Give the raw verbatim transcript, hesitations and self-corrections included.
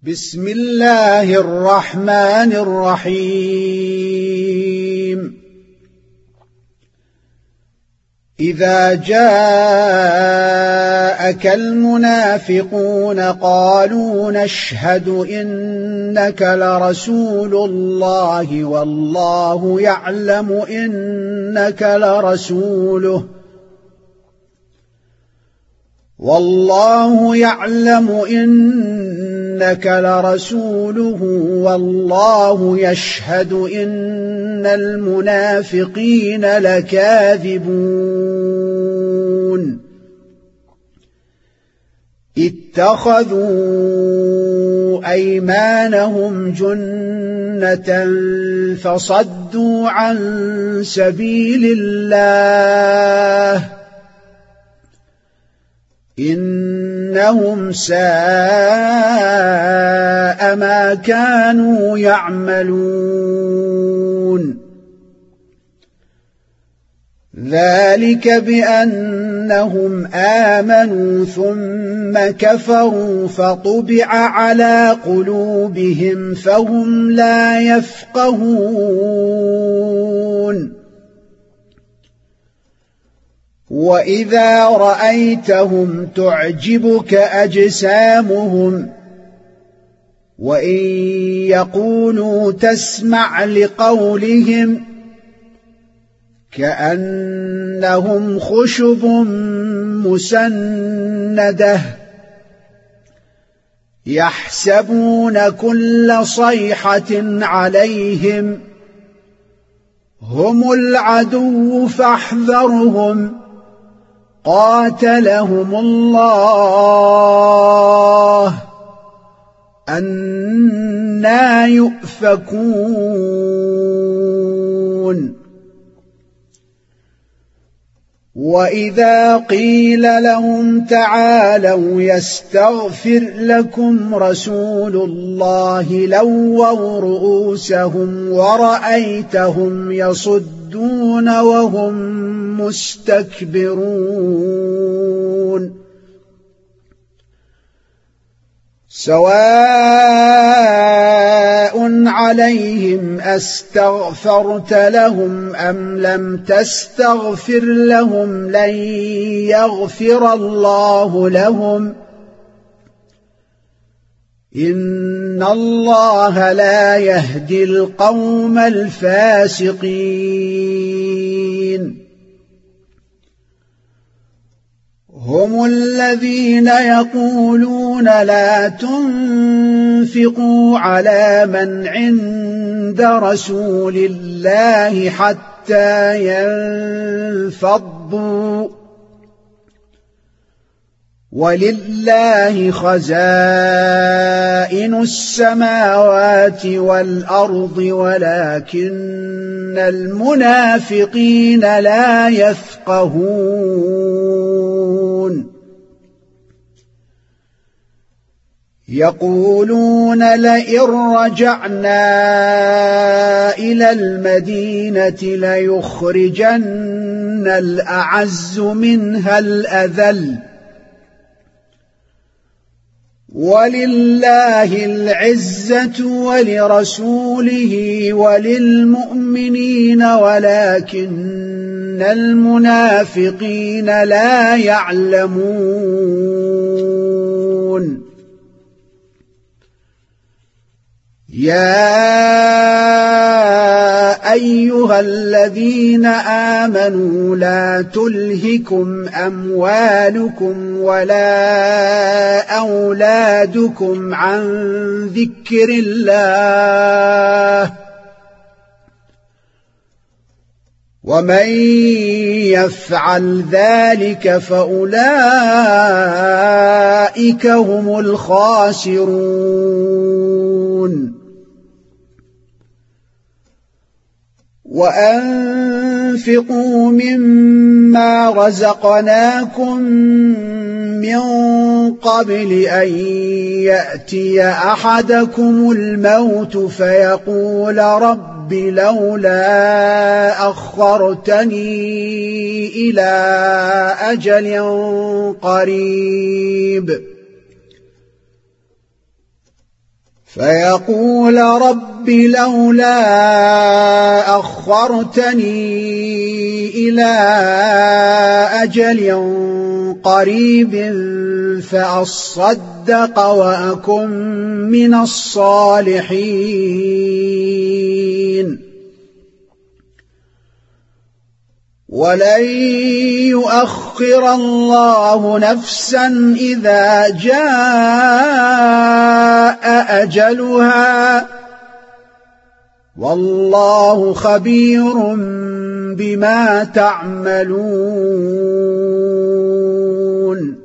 بسم الله الرحمن الرحيم إذا جاءك المنافقون قالوا نشهد إنك لرسول الله والله يعلم إنك لرسوله والله يعلم إنك لرسوله والله يشهد إن المنافقين لكاذبون اتخذوا أيمانهم جنة فصدوا عن سبيل الله إنهم ساء ما كانوا يعملون ذلك بأنهم آمنوا ثم كفروا فطبع على قلوبهم فهم لا يفقهون وإذا رأيتهم تعجبك أجسامهم وإن يقولوا تسمع لقولهم كأنهم خشب مسندة يحسبون كل صيحة عليهم هم العدو فاحذرهم قاتلهم الله أنى يؤفكون وإذا قيل لهم تعالوا يستغفر لكم رسول الله لووا رؤوسهم ورأيتهم يصدون وهم مستكبرون سواء عليهم أستغفرت لهم أم لم تستغفر لهم لن يغفر الله لهم إن الله لا يهدي القوم الفاسقين هم الذين يقولون لا تنفقوا على من عند رسول الله حتى ينفضوا ولله خزائن السماوات والأرض ولكن المنافقين لا يفقهون يقولون لئن رجعنا إلى المدينة ليخرجن الأعز منها الأذل ولله العزة ولرسوله وللمؤمنين ولكن المنافقين لا يعلمون يا أيها الذين آمنوا لا تلهكم أموالكم ولا أولادكم عن ذكر الله ومن يفعل ذلك فأولئك هم الخاسرون وأنفقوا مما رزقناكم من قبل أن يأتي أحدكم الموت فيقول رب لولا أخرتني إلى أجل قريب فيقول رب لولا أخرتني إلى أجل قريب فأصدق وأكن من الصالحين ولن يؤخر الله نفسا إذا جاء أجلها والله خبير بما تعملون